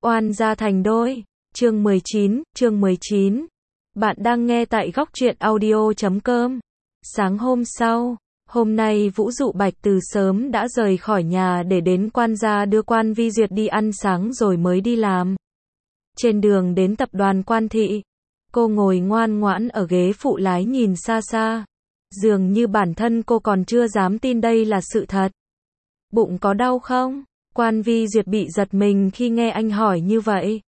Oan gia thành đôi. Chương 19. Bạn đang nghe tại góc truyện audio.com. Sáng hôm sau, hôm nay Vũ Dụ Bạch từ sớm đã rời khỏi nhà để đến Quan gia đưa Quan Vi Duyệt đi ăn sáng rồi mới đi làm. Trên đường đến tập đoàn Quan thị, cô ngồi ngoan ngoãn ở ghế phụ lái nhìn xa xa. Dường như bản thân cô còn chưa dám tin đây là sự thật. Bụng có đau không? Quan Vi Duyệt bị giật mình khi nghe anh hỏi như vậy.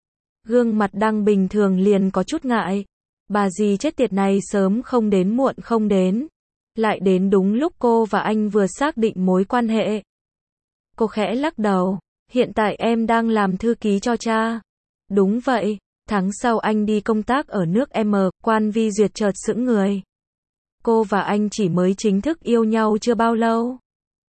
Gương mặt đang bình thường liền có chút ngại. Bà dì chết tiệt này sớm không đến muộn không đến. Lại đến đúng lúc cô và anh vừa xác định mối quan hệ. Cô khẽ lắc đầu. Hiện tại em đang làm thư ký cho cha. Đúng vậy, tháng sau anh đi công tác ở nước M. Quan Vi Duyệt chợt sững người. Cô và anh chỉ mới chính thức yêu nhau chưa bao lâu.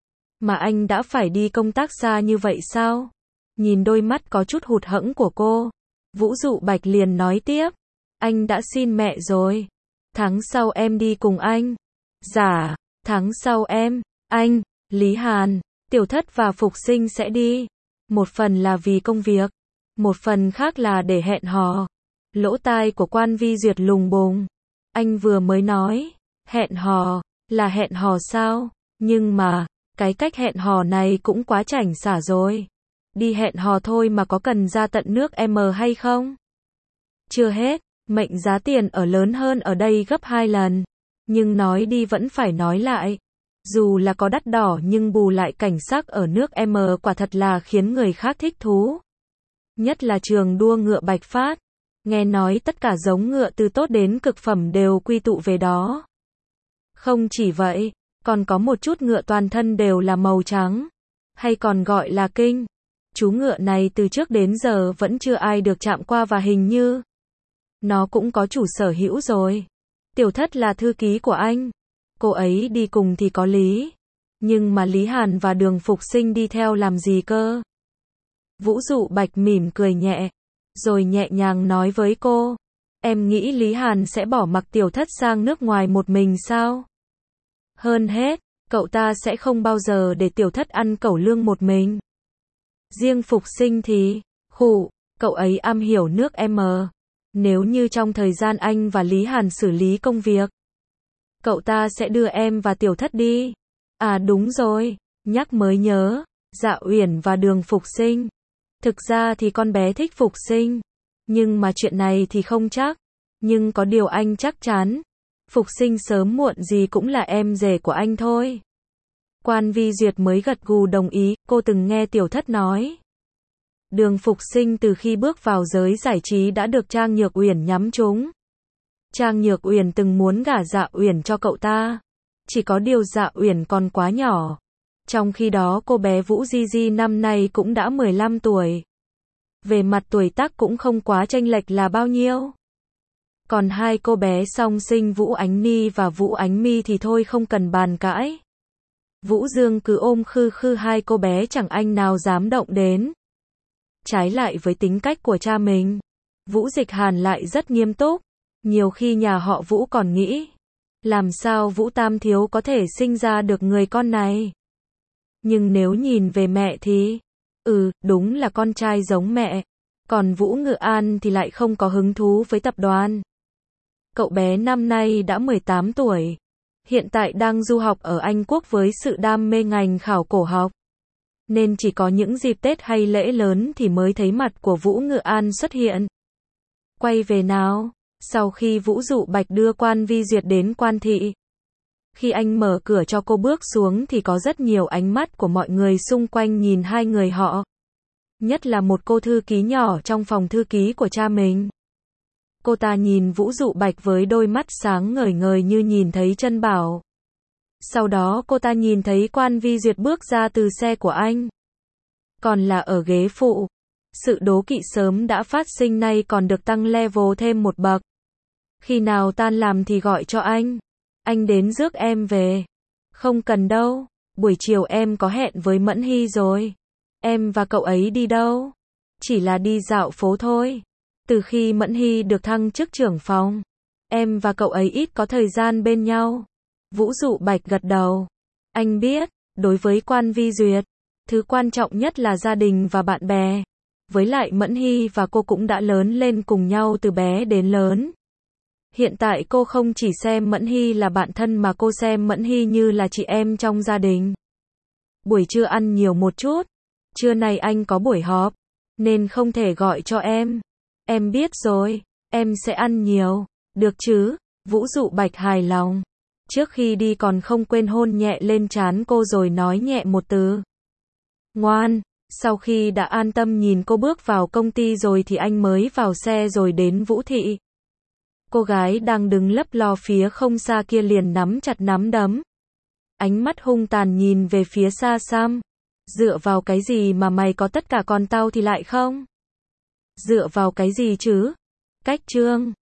Mà anh đã phải đi công tác xa như vậy sao? Nhìn đôi mắt có chút hụt hẫng của cô, Vũ Dụ Bạch liền nói tiếp. Anh đã xin mẹ rồi. Tháng sau em đi cùng anh. Dạ, tháng sau em, anh, Lý Hàn, Tiểu Thất và Phục Sinh sẽ đi. Một phần là vì công việc, một phần khác là để hẹn hò. Lỗ tai của Quan Vi Duyệt lùng bùng. Anh vừa mới nói, hẹn hò, là hẹn hò sao? Nhưng mà, cái cách hẹn hò này cũng quá chảnh xả rồi. Đi hẹn hò thôi mà có cần ra tận nước M hay không? Chưa hết, mệnh giá tiền ở lớn hơn ở đây gấp 2 lần. Nhưng nói đi vẫn phải nói lại. Dù là có đắt đỏ nhưng bù lại cảnh sắc ở nước M quả thật là khiến người khác thích thú. Nhất là trường đua ngựa Bạch Phát. Nghe nói tất cả giống ngựa từ tốt đến cực phẩm đều quy tụ về đó. Không chỉ vậy, còn có một chút ngựa toàn thân đều là màu trắng, hay còn gọi là kinh. Chú ngựa này từ trước đến giờ vẫn chưa ai được chạm qua và hình như nó cũng có chủ sở hữu rồi. Tiểu Thất là thư ký của anh. Cô ấy đi cùng thì có lý. Nhưng mà Lý Hàn và Đường Phục Sinh đi theo làm gì cơ? Vũ Dụ Bạch mỉm cười nhẹ, rồi nhẹ nhàng nói với cô. Em nghĩ Lý Hàn sẽ bỏ mặc Tiểu Thất sang nước ngoài một mình sao? Hơn hết, cậu ta sẽ không bao giờ để Tiểu Thất ăn cẩu lương một mình. Riêng Phục Sinh thì, cậu ấy am hiểu nước M. Nếu như trong thời gian anh và Lý Hàn xử lý công việc, cậu ta sẽ đưa em và Tiểu Thất đi. À đúng rồi, nhắc mới nhớ, Dạ Uyển và Đường Phục Sinh. Thực ra thì con bé thích Phục Sinh, nhưng mà chuyện này thì không chắc. Nhưng có điều anh chắc chắn, Phục Sinh sớm muộn gì cũng là em rể của anh thôi. Quan Vi Duyệt mới gật gù đồng ý, cô từng nghe Tiểu Thất nói. Đường Phục Sinh từ khi bước vào giới giải trí đã được Trang Nhược Uyển nhắm trúng. Trang Nhược Uyển từng muốn gả Dạ Uyển cho cậu ta. Chỉ có điều Dạ Uyển còn quá nhỏ. Trong khi đó cô bé Vũ Di Di năm nay cũng đã 15 tuổi. Về mặt tuổi tác cũng không quá chênh lệch là bao nhiêu. Còn hai cô bé song sinh Vũ Ánh Ni và Vũ Ánh Mi thì thôi không cần bàn cãi. Vũ Dương cứ ôm khư khư hai cô bé chẳng anh nào dám động đến. Trái lại với tính cách của cha mình, Vũ Dịch Hàn lại rất nghiêm túc. Nhiều khi nhà họ Vũ còn nghĩ, làm sao Vũ Tam Thiếu có thể sinh ra được người con này. Nhưng nếu nhìn về mẹ thì, đúng là con trai giống mẹ. Còn Vũ Ngự An thì lại không có hứng thú với tập đoàn. Cậu bé năm nay đã 18 tuổi. Hiện tại đang du học ở Anh Quốc với sự đam mê ngành khảo cổ học. Nên chỉ có những dịp Tết hay lễ lớn thì mới thấy mặt của Vũ Ngự An xuất hiện. Quay về nào, sau khi Vũ Dụ Bạch đưa Quan Vi Duyệt đến Quan thị. Khi anh mở cửa cho cô bước xuống thì có rất nhiều ánh mắt của mọi người xung quanh nhìn hai người họ. Nhất là một cô thư ký nhỏ trong phòng thư ký của cha mình. Cô ta nhìn Vũ Dụ Bạch với đôi mắt sáng ngời ngời như nhìn thấy chân bảo. Sau đó cô ta nhìn thấy Quan Vi Duyệt bước ra từ xe của anh. Còn là ở ghế phụ. Sự đố kỵ sớm đã phát sinh nay còn được tăng level thêm một bậc. Khi nào tan làm thì gọi cho anh. Anh đến rước em về. Không cần đâu, buổi chiều em có hẹn với Mẫn Hy rồi. Em và cậu ấy đi đâu? Chỉ là đi dạo phố thôi. Từ khi Mẫn Hy được thăng chức trưởng phòng, em và cậu ấy ít có thời gian bên nhau. Vũ Dụ Bạch gật đầu. Anh biết, đối với Quan Vi Duyệt, thứ quan trọng nhất là gia đình và bạn bè. với lại Mẫn Hy và cô cũng đã lớn lên cùng nhau từ bé đến lớn. Hiện tại cô không chỉ xem Mẫn Hy là bạn thân mà cô xem Mẫn Hy như là chị em trong gia đình. Buổi trưa ăn nhiều một chút. Trưa nay anh có buổi họp, nên không thể gọi cho em. Em biết rồi, em sẽ ăn nhiều. Được chứ? Vũ Dụ Bạch hài lòng. Trước khi đi còn không quên hôn nhẹ lên trán cô rồi nói nhẹ một từ. Ngoan. Sau khi đã an tâm nhìn cô bước vào công ty rồi thì anh mới vào xe rồi đến Vũ Thị. Cô gái đang đứng lấp lo phía không xa kia liền nắm chặt nắm đấm. Ánh mắt hung tàn nhìn về phía xa xăm. Dựa vào cái gì mà mày có tất cả còn tao thì lại không? Dựa vào cái gì chứ? Cách Trương.